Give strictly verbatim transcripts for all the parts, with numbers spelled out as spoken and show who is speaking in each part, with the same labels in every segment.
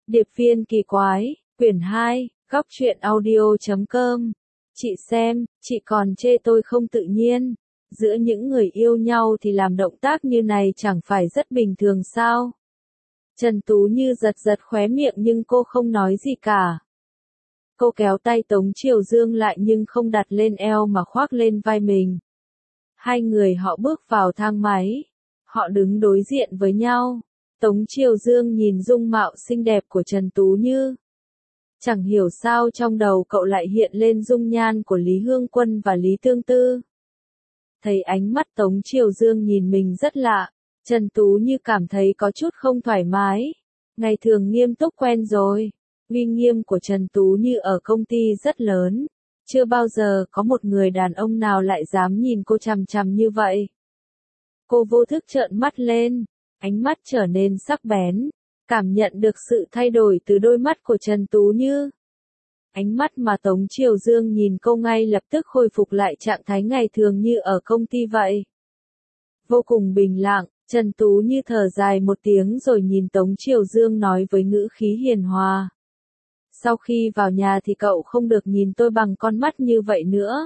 Speaker 1: Điệp viên kỳ quái, quyển hai, góc truyện audio chấm com. Chị xem, chị còn chê tôi không tự nhiên. Giữa những người yêu nhau thì làm động tác như này chẳng phải rất bình thường sao? Trần Tú Như giật giật khóe miệng nhưng cô không nói gì cả. Cô kéo tay Tống Triều Dương lại nhưng không đặt lên eo mà khoác lên vai mình. Hai người họ bước vào thang máy. Họ đứng đối diện với nhau. Tống Triều Dương nhìn dung mạo xinh đẹp của Trần Tú Như. Chẳng hiểu sao trong đầu cậu lại hiện lên dung nhan của Lý Hương Quân và Lý Tương Tư. Thấy ánh mắt Tống Triều Dương nhìn mình rất lạ, Trần Tú Như cảm thấy có chút không thoải mái. Ngày thường nghiêm túc quen rồi. Uy nghiêm của Trần Tú Như ở công ty rất lớn. Chưa bao giờ có một người đàn ông nào lại dám nhìn cô chằm chằm như vậy. Cô vô thức trợn mắt lên, ánh mắt trở nên sắc bén, cảm nhận được sự thay đổi từ đôi mắt của Trần Tú Như. Ánh mắt mà Tống Triều Dương nhìn cô ngay lập tức khôi phục lại trạng thái ngày thường như ở công ty vậy. Vô cùng bình lặng, Trần Tú Như thở dài một tiếng rồi nhìn Tống Triều Dương nói với ngữ khí hiền hòa. Sau khi vào nhà thì cậu không được nhìn tôi bằng con mắt như vậy nữa.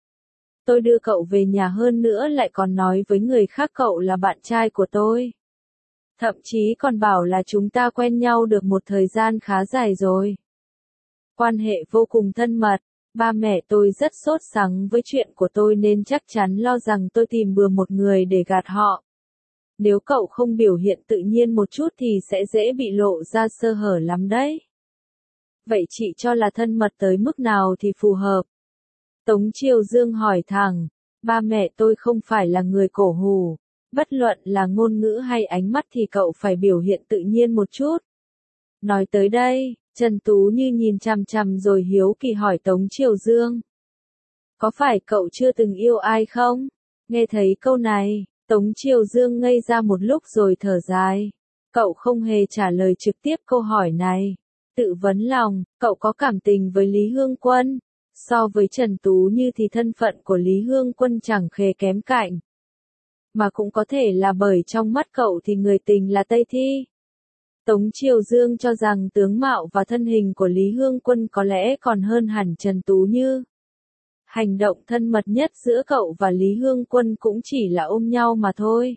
Speaker 1: Tôi đưa cậu về nhà hơn nữa lại còn nói với người khác cậu là bạn trai của tôi. Thậm chí còn bảo là chúng ta quen nhau được một thời gian khá dài rồi. Quan hệ vô cùng thân mật, ba mẹ tôi rất sốt sắng với chuyện của tôi nên chắc chắn lo rằng tôi tìm bừa một người để gạt họ. Nếu cậu không biểu hiện tự nhiên một chút thì sẽ dễ bị lộ ra sơ hở lắm đấy. Vậy chị cho là thân mật tới mức nào thì phù hợp? Tống Triều Dương hỏi thẳng, ba mẹ tôi không phải là người cổ hủ, bất luận là ngôn ngữ hay ánh mắt thì cậu phải biểu hiện tự nhiên một chút. Nói tới đây, Trần Tú Như nhìn chằm chằm rồi hiếu kỳ hỏi Tống Triều Dương. Có phải cậu chưa từng yêu ai không? Nghe thấy câu này, Tống Triều Dương ngây ra một lúc rồi thở dài. Cậu không hề trả lời trực tiếp câu hỏi này. Tự vấn lòng, cậu có cảm tình với Lý Hương Quân. So với Trần Tú Như thì thân phận của Lý Hương Quân chẳng khề kém cạnh. Mà cũng có thể là bởi trong mắt cậu thì người tình là Tây Thi. Tống Triều Dương cho rằng tướng mạo và thân hình của Lý Hương Quân có lẽ còn hơn hẳn Trần Tú Như. Hành động thân mật nhất giữa cậu và Lý Hương Quân cũng chỉ là ôm nhau mà thôi.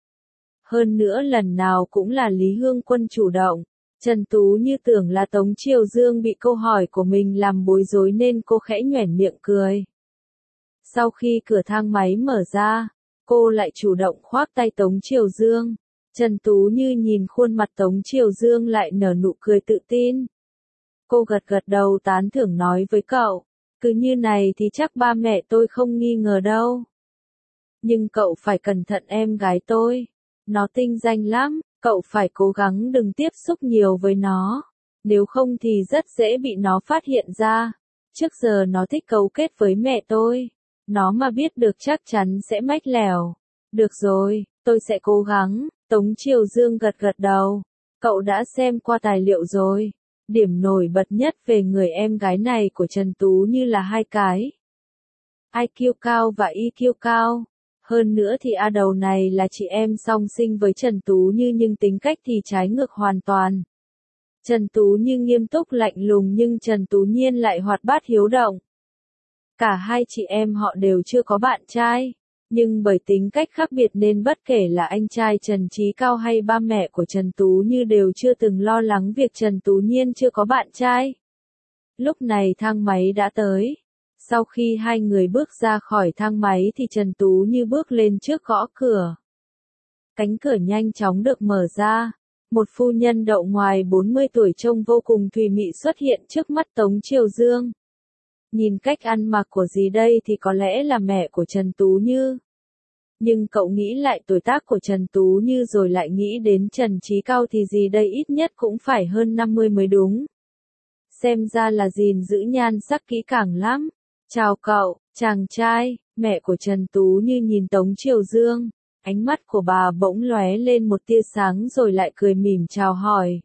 Speaker 1: Hơn nữa lần nào cũng là Lý Hương Quân chủ động. Trần Tú Như tưởng là Tống Triều Dương bị câu hỏi của mình làm bối rối nên cô khẽ nhoẻn miệng cười. Sau khi cửa thang máy mở ra, cô lại chủ động khoác tay Tống Triều Dương. Trần Tú Như nhìn khuôn mặt Tống Triều Dương lại nở nụ cười tự tin. Cô gật gật đầu tán thưởng nói với cậu, cứ như này thì chắc ba mẹ tôi không nghi ngờ đâu. Nhưng cậu phải cẩn thận em gái tôi, nó tinh danh lắm. Cậu phải cố gắng đừng tiếp xúc nhiều với nó, nếu không thì rất dễ bị nó phát hiện ra. Trước giờ nó thích cấu kết với mẹ tôi, nó mà biết được chắc chắn sẽ mách lèo. Được rồi, tôi sẽ cố gắng. Tống Triều Dương gật gật đầu. Cậu đã xem qua tài liệu rồi. Điểm nổi bật nhất về người em gái này của Trần Tú Như là hai cái. i kiu cao và i kiu cao. Hơn nữa thì A đầu này là chị em song sinh với Trần Tú Như nhưng tính cách thì trái ngược hoàn toàn. Trần Tú Như nghiêm túc lạnh lùng nhưng Trần Tú Nhiên lại hoạt bát hiếu động. Cả hai chị em họ đều chưa có bạn trai, nhưng bởi tính cách khác biệt nên bất kể là anh trai Trần Chí Cao hay ba mẹ của Trần Tú Như đều chưa từng lo lắng việc Trần Tú Nhiên chưa có bạn trai. Lúc này thang máy đã tới. Sau khi hai người bước ra khỏi thang máy thì Trần Tú Như bước lên trước gõ cửa. Cánh cửa nhanh chóng được mở ra. Một phu nhân đậu ngoài bốn mươi tuổi trông vô cùng thùy mị xuất hiện trước mắt Tống Triều Dương. Nhìn cách ăn mặc của dì đây thì có lẽ là mẹ của Trần Tú Như. Nhưng cậu nghĩ lại tuổi tác của Trần Tú Như rồi lại nghĩ đến Trần Chí Cao thì dì đây ít nhất cũng phải hơn năm mươi mới đúng. Xem ra là gìn giữ nhan sắc kỹ càng lắm. Chào cậu, chàng trai, mẹ của Trần Tú Như nhìn Tống Triều Dương, ánh mắt của bà bỗng lóe lên một tia sáng rồi lại cười mỉm chào hỏi.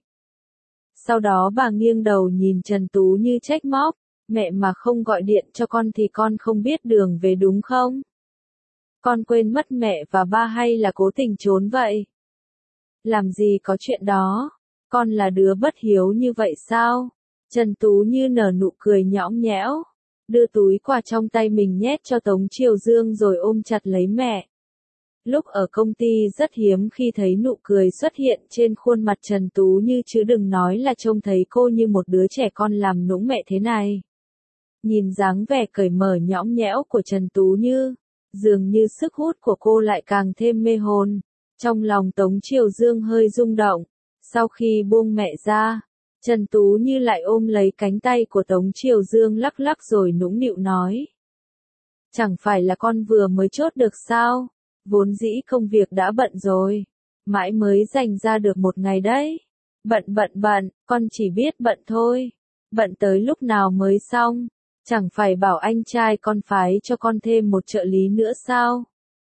Speaker 1: Sau đó bà nghiêng đầu nhìn Trần Tú Như trách móc, mẹ mà không gọi điện cho con thì con không biết đường về đúng không? Con quên mất mẹ và ba hay là cố tình trốn vậy? Làm gì có chuyện đó, Con là đứa bất hiếu như vậy sao? Trần Tú Như nở nụ cười nhõng nhẽo, đưa túi quà trong tay mình nhét cho Tống Triều Dương rồi ôm chặt lấy mẹ. Lúc ở công ty rất hiếm khi thấy nụ cười xuất hiện trên khuôn mặt Trần Tú Như, chứ đừng nói là trông thấy cô như một đứa trẻ con làm nũng mẹ thế này. Nhìn dáng vẻ cởi mở nhõng nhẽo của Trần Tú Như, dường như sức hút của cô lại càng thêm mê hồn. Trong lòng Tống Triều Dương hơi rung động. Sau khi buông mẹ ra, Trần Tú Như lại ôm lấy cánh tay của Tống Triều Dương lắc lắc rồi nũng nịu nói. Chẳng phải là con vừa mới chốt được sao? Vốn dĩ công việc đã bận rồi, mãi mới dành ra được một ngày đấy. Bận bận bận, con chỉ biết bận thôi. Bận tới lúc nào mới xong? Chẳng phải bảo anh trai con phái cho con thêm một trợ lý nữa sao?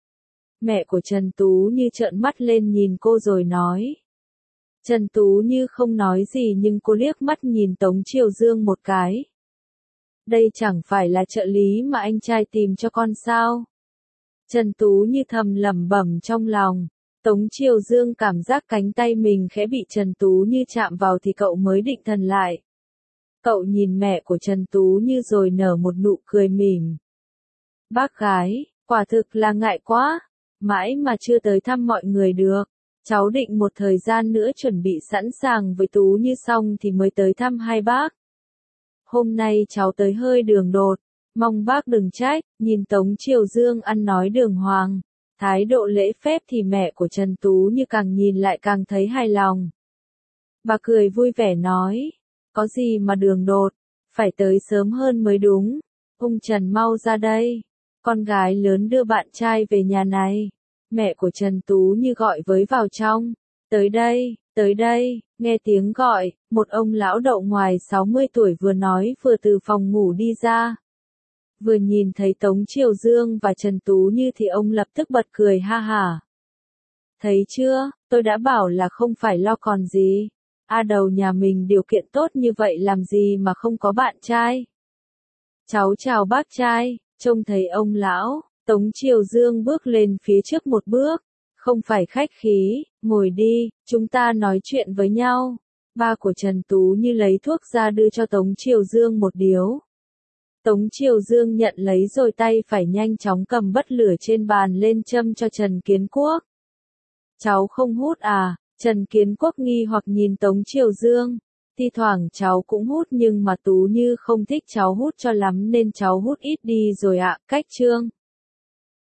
Speaker 1: Mẹ của Trần Tú Như trợn mắt lên nhìn cô rồi nói. Trần Tú Như không nói gì nhưng cô liếc mắt nhìn Tống Triều Dương một cái. Đây chẳng phải là trợ lý mà anh trai tìm cho con sao? Trần Tú Như thầm lẩm bẩm trong lòng. Tống Triều Dương cảm giác cánh tay mình khẽ bị Trần Tú Như chạm vào thì cậu mới định thần lại. Cậu nhìn mẹ của Trần Tú Như rồi nở một nụ cười mỉm. Bác gái, quả thực là ngại quá, mãi mà chưa tới thăm mọi người được. Cháu định một thời gian nữa chuẩn bị sẵn sàng với Tú Như xong thì mới tới thăm hai bác. Hôm nay cháu tới hơi đường đột, mong bác đừng trách. Nhìn Tống Triều Dương ăn nói đường hoàng, thái độ lễ phép thì mẹ của Trần Tú Như càng nhìn lại càng thấy hài lòng. Bà cười vui vẻ nói, có gì mà đường đột, phải tới sớm hơn mới đúng. Ông Trần mau ra đây, con gái lớn đưa bạn trai về nhà này. Mẹ của Trần Tú Như gọi với vào trong. Tới đây, tới đây, nghe tiếng gọi, một ông lão đậu ngoài sáu mươi tuổi vừa nói vừa từ phòng ngủ đi ra. Vừa nhìn thấy Tống Triều Dương và Trần Tú Như thì ông lập tức bật cười ha hả. Thấy chưa, tôi đã bảo là không phải lo còn gì. A Đầu nhà mình điều kiện tốt như vậy làm gì mà không có bạn trai. Cháu chào bác trai, trông thấy ông lão, Tống Triều Dương bước lên phía trước một bước. Không phải khách khí, ngồi đi, chúng ta nói chuyện với nhau. Ba của Trần Tú Như lấy thuốc ra đưa cho Tống Triều Dương một điếu. Tống Triều Dương nhận lấy rồi tay phải nhanh chóng cầm bật lửa trên bàn lên châm cho Trần Kiến Quốc. Cháu không hút à? Trần Kiến Quốc nghi hoặc nhìn Tống Triều Dương. Thi thoảng cháu cũng hút nhưng mà Tú Như không thích cháu hút cho lắm nên cháu hút ít đi rồi ạ. Cách Trương.